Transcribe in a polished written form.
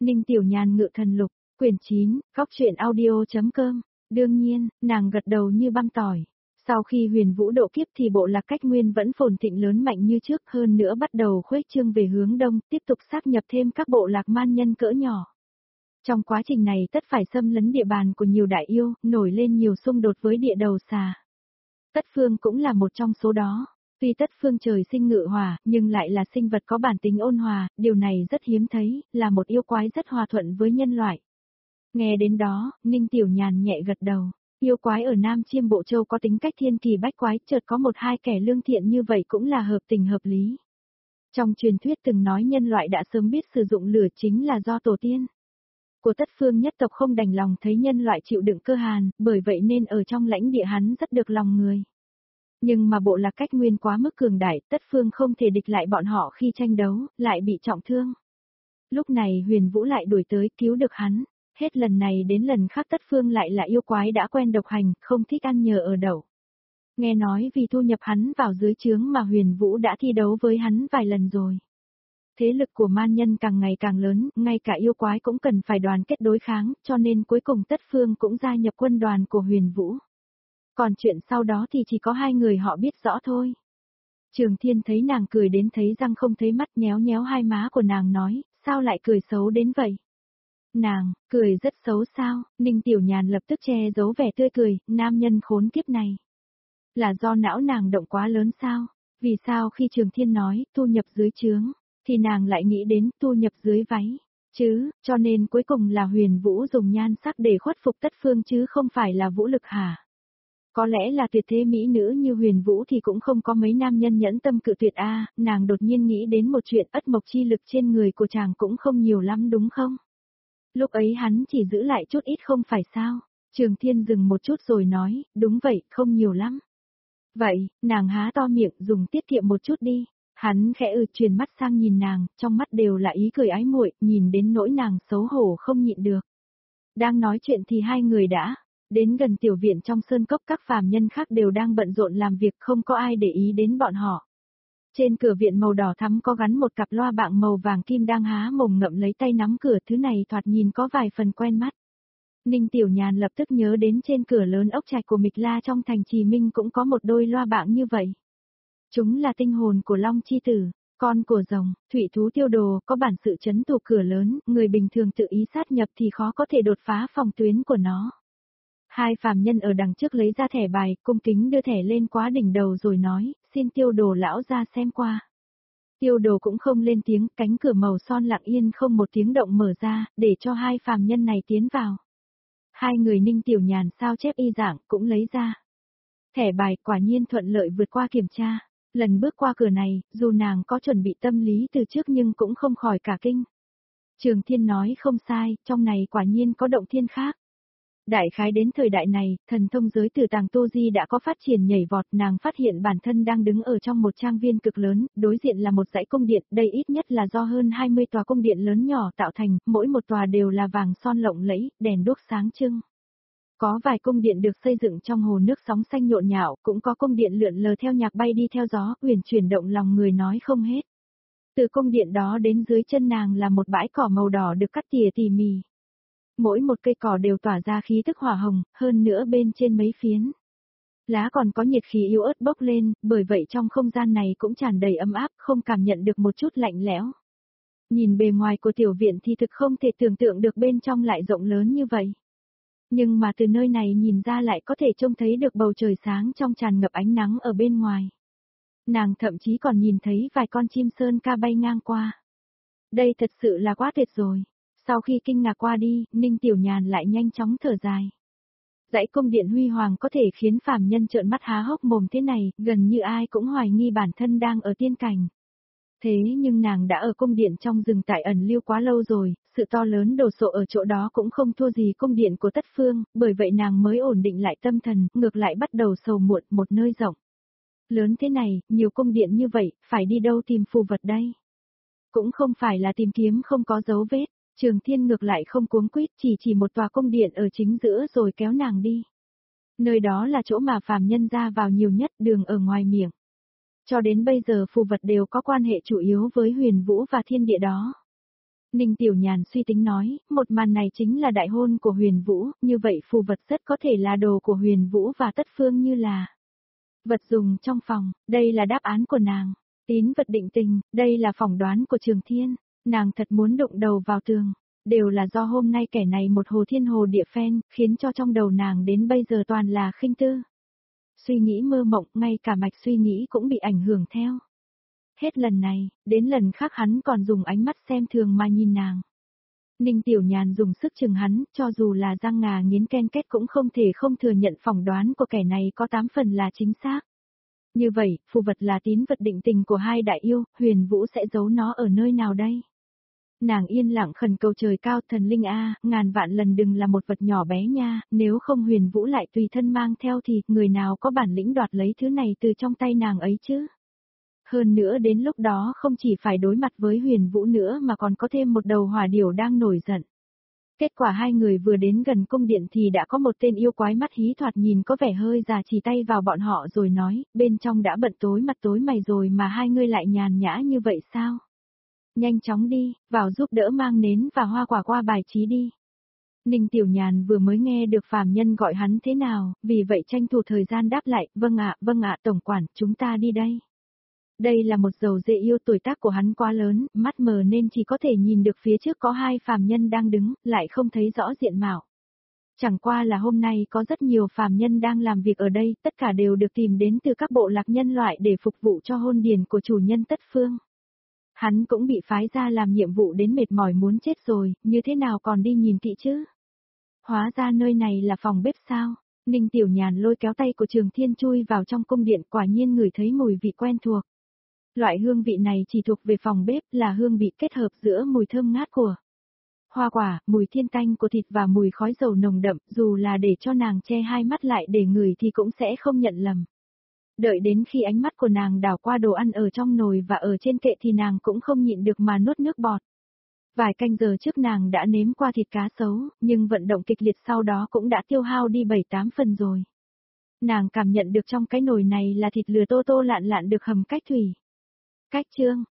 Ninh Tiểu Nhàn ngự thần lục, quyển 9, góc truyện audio.com. Đương nhiên, nàng gật đầu như băm tỏi. Sau khi Huyền Vũ độ kiếp thì bộ lạc cách nguyên vẫn phồn thịnh lớn mạnh như trước, hơn nữa bắt đầu khuếch trương về hướng đông, tiếp tục sáp nhập thêm các bộ lạc man nhân cỡ nhỏ. Trong quá trình này tất phải xâm lấn địa bàn của nhiều đại yêu, nổi lên nhiều xung đột với địa đầu xà. Tất Phương cũng là một trong số đó. Tuy Tất Phương trời sinh ngự hỏa, nhưng lại là sinh vật có bản tính ôn hòa, điều này rất hiếm thấy, là một yêu quái rất hòa thuận với nhân loại. Nghe đến đó, Ninh Tiểu Nhàn nhẹ gật đầu. Yêu quái ở Nam Chiêm Bộ Châu có tính cách thiên kỳ bách quái, chợt có một hai kẻ lương thiện như vậy cũng là hợp tình hợp lý. Trong truyền thuyết từng nói nhân loại đã sớm biết sử dụng lửa chính là do tổ tiên của Tất Phương nhất tộc không đành lòng thấy nhân loại chịu đựng cơ hàn, bởi vậy nên ở trong lãnh địa hắn rất được lòng người. Nhưng mà bộ lạc cách nguyên quá mức cường đại, Tất Phương không thể địch lại bọn họ khi tranh đấu, lại bị trọng thương. Lúc này Huyền Vũ lại đuổi tới cứu được hắn. Hết lần này đến lần khác Tất Phương lại là yêu quái đã quen độc hành, không thích ăn nhờ ở đậu. Nghe nói vì thu nhập hắn vào dưới trướng mà Huyền Vũ đã thi đấu với hắn vài lần rồi. Thế lực của man nhân càng ngày càng lớn, ngay cả yêu quái cũng cần phải đoàn kết đối kháng, cho nên cuối cùng Tất Phương cũng gia nhập quân đoàn của Huyền Vũ. Còn chuyện sau đó thì chỉ có hai người họ biết rõ thôi. Trường Thiên thấy nàng cười đến thấy răng không thấy mắt, nhéo nhéo hai má của nàng nói, sao lại cười xấu đến vậy? Nàng, cười rất xấu sao? Ninh Tiểu Nhàn lập tức che giấu vẻ tươi cười, nam nhân khốn kiếp này. Là do não nàng động quá lớn sao? Vì sao khi Trường Thiên nói, thu nhập dưới trướng, thì nàng lại nghĩ đến thu nhập dưới váy? Chứ, cho nên cuối cùng là Huyền Vũ dùng nhan sắc để khuất phục Tất Phương chứ không phải là vũ lực hả? Có lẽ là tuyệt thế mỹ nữ như Huyền Vũ thì cũng không có mấy nam nhân nhẫn tâm cự tuyệt a. Nàng đột nhiên nghĩ đến một chuyện, ất mộc chi lực trên người của chàng cũng không nhiều lắm đúng không? Lúc ấy hắn chỉ giữ lại chút ít không phải sao? Trường Thiên dừng một chút rồi nói, đúng vậy, không nhiều lắm. Vậy, nàng há to miệng dùng tiết kiệm một chút đi. Hắn khẽ truyền mắt sang nhìn nàng, trong mắt đều là ý cười ái muội, nhìn đến nỗi nàng xấu hổ không nhịn được. Đang nói chuyện thì hai người đã đến gần tiểu viện trong sơn cốc, các phàm nhân khác đều đang bận rộn làm việc, không có ai để ý đến bọn họ. Trên cửa viện màu đỏ thắm có gắn một cặp loa bạng màu vàng kim đang há mồm ngậm lấy tay nắm cửa, thứ này thoạt nhìn có vài phần quen mắt. Ninh Tiểu Nhàn lập tức nhớ đến trên cửa lớn ốc trạch của Mịch La trong thành Trì Minh cũng có một đôi loa bạng như vậy. Chúng là tinh hồn của Long Chi Tử, con của rồng, thủy thú tiêu đồ, có bản sự trấn tụ cửa lớn, người bình thường tự ý sát nhập thì khó có thể đột phá phòng tuyến của nó. Hai phàm nhân ở đằng trước lấy ra thẻ bài, cung kính đưa thẻ lên quá đỉnh đầu rồi nói, xin Tiêu Đồ lão ra xem qua. Tiêu Đồ cũng không lên tiếng, cánh cửa màu son lặng yên không một tiếng động mở ra, để cho hai phàm nhân này tiến vào. Hai người Ninh Tiểu Nhàn sao chép y dạng cũng lấy ra. Thẻ bài quả nhiên thuận lợi vượt qua kiểm tra. Lần bước qua cửa này, dù nàng có chuẩn bị tâm lý từ trước nhưng cũng không khỏi cả kinh. Trường Thiên nói không sai, trong này quả nhiên có động thiên khác. Đại khái đến thời đại này, thần thông giới Tử Tàng Tô Di đã có phát triển nhảy vọt, nàng phát hiện bản thân đang đứng ở trong một trang viên cực lớn, đối diện là một dãy cung điện, đây ít nhất là do hơn 20 tòa cung điện lớn nhỏ tạo thành, mỗi một tòa đều là vàng son lộng lẫy, đèn đuốc sáng trưng. Có vài cung điện được xây dựng trong hồ nước sóng xanh nhộn nhạo, cũng có cung điện lượn lờ theo nhạc bay đi theo gió, uyển chuyển động lòng người nói không hết. Từ cung điện đó đến dưới chân nàng là một bãi cỏ màu đỏ được cắt tỉa tỉ mỉ. Mỗi một cây cỏ đều tỏa ra khí tức hỏa hồng, hơn nữa bên trên mấy phiến lá còn có nhiệt khí yếu ớt bốc lên, bởi vậy trong không gian này cũng tràn đầy ấm áp, không cảm nhận được một chút lạnh lẽo. Nhìn bề ngoài của tiểu viện thì thực không thể tưởng tượng được bên trong lại rộng lớn như vậy. Nhưng mà từ nơi này nhìn ra lại có thể trông thấy được bầu trời sáng trong tràn ngập ánh nắng ở bên ngoài. Nàng thậm chí còn nhìn thấy vài con chim sơn ca bay ngang qua. Đây thật sự là quá tuyệt rồi. Sau khi kinh ngạc qua đi, Ninh Tiểu Nhàn lại nhanh chóng thở dài. Dãy cung điện huy hoàng có thể khiến phàm nhân trợn mắt há hốc mồm thế này, gần như ai cũng hoài nghi bản thân đang ở tiên cảnh. Thế nhưng nàng đã ở cung điện trong rừng tại ẩn lưu quá lâu rồi, sự to lớn đồ sộ ở chỗ đó cũng không thua gì cung điện của Tất Phương, bởi vậy nàng mới ổn định lại tâm thần, ngược lại bắt đầu sầu muộn, một nơi rộng lớn thế này, nhiều cung điện như vậy, phải đi đâu tìm phù vật đây? Cũng không phải là tìm kiếm không có dấu vết. Trường Thiên ngược lại không cuống quýt, chỉ một tòa cung điện ở chính giữa rồi kéo nàng đi. Nơi đó là chỗ mà phàm nhân ra vào nhiều nhất, đường ở ngoài miệng. Cho đến bây giờ phù vật đều có quan hệ chủ yếu với Huyền Vũ và thiên địa đó. Ninh Tiểu Nhàn suy tính nói, một màn này chính là đại hôn của Huyền Vũ, như vậy phù vật rất có thể là đồ của Huyền Vũ và Tất Phương như là vật dùng trong phòng, đây là đáp án của nàng. Tín vật định tình, đây là phỏng đoán của Trường Thiên, nàng thật muốn đụng đầu vào tường. Đều là do hôm nay kẻ này một hồ thiên hồ địa phen, khiến cho trong đầu nàng đến bây giờ toàn là khinh tư. Suy nghĩ mơ mộng, ngay cả mạch suy nghĩ cũng bị ảnh hưởng theo. Hết lần này, đến lần khác hắn còn dùng ánh mắt xem thường mà nhìn nàng. Ninh Tiểu Nhàn dùng sức chừng hắn, cho dù là răng ngà nghiến ken kết cũng không thể không thừa nhận phỏng đoán của kẻ này có 8 phần là chính xác. Như vậy, phù vật là tín vật định tình của hai đại yêu, Huyền Vũ sẽ giấu nó ở nơi nào đây? Nàng yên lặng khẩn cầu trời cao, thần linh a, ngàn vạn lần đừng là một vật nhỏ bé nha, nếu không Huyền Vũ lại tùy thân mang theo thì người nào có bản lĩnh đoạt lấy thứ này từ trong tay nàng ấy chứ? Hơn nữa đến lúc đó không chỉ phải đối mặt với Huyền Vũ nữa mà còn có thêm một đầu hỏa điểu đang nổi giận. Kết quả hai người vừa đến gần cung điện thì đã có một tên yêu quái mắt hí thoạt nhìn có vẻ hơi già chỉ tay vào bọn họ rồi nói, bên trong đã bận tối mặt tối mày rồi mà hai ngươi lại nhàn nhã như vậy sao? Nhanh chóng đi, vào giúp đỡ mang nến và hoa quả qua bài trí đi. Ninh Tiểu Nhàn vừa mới nghe được phàm nhân gọi hắn thế nào, vì vậy tranh thủ thời gian đáp lại, vâng ạ, tổng quản, chúng ta đi đây. Đây là một dầu dê yêu, tuổi tác của hắn quá lớn, mắt mờ nên chỉ có thể nhìn được phía trước có hai phàm nhân đang đứng, lại không thấy rõ diện mạo. Chẳng qua là hôm nay có rất nhiều phàm nhân đang làm việc ở đây, tất cả đều được tìm đến từ các bộ lạc nhân loại để phục vụ cho hôn điền của chủ nhân Tất Phương. Hắn cũng bị phái ra làm nhiệm vụ đến mệt mỏi muốn chết rồi, như thế nào còn đi nhìn thị chứ? Hóa ra nơi này là phòng bếp sao? Ninh Tiểu Nhàn lôi kéo tay của Trường Thiên chui vào trong cung điện, quả nhiên ngửi thấy mùi vị quen thuộc. Loại hương vị này chỉ thuộc về phòng bếp, là hương vị kết hợp giữa mùi thơm ngát của hoa quả, mùi thiên tanh của thịt và mùi khói dầu nồng đậm, dù là để cho nàng che hai mắt lại để ngửi thì cũng sẽ không nhận lầm. Đợi đến khi ánh mắt của nàng đảo qua đồ ăn ở trong nồi và ở trên kệ thì nàng cũng không nhịn được mà nuốt nước bọt. Vài canh giờ trước nàng đã nếm qua thịt cá sấu, nhưng vận động kịch liệt sau đó cũng đã tiêu hao đi 7-8 phần rồi. Nàng cảm nhận được trong cái nồi này là thịt lừa tô tô lạn lạn được hầm cách thủy. Cách chương,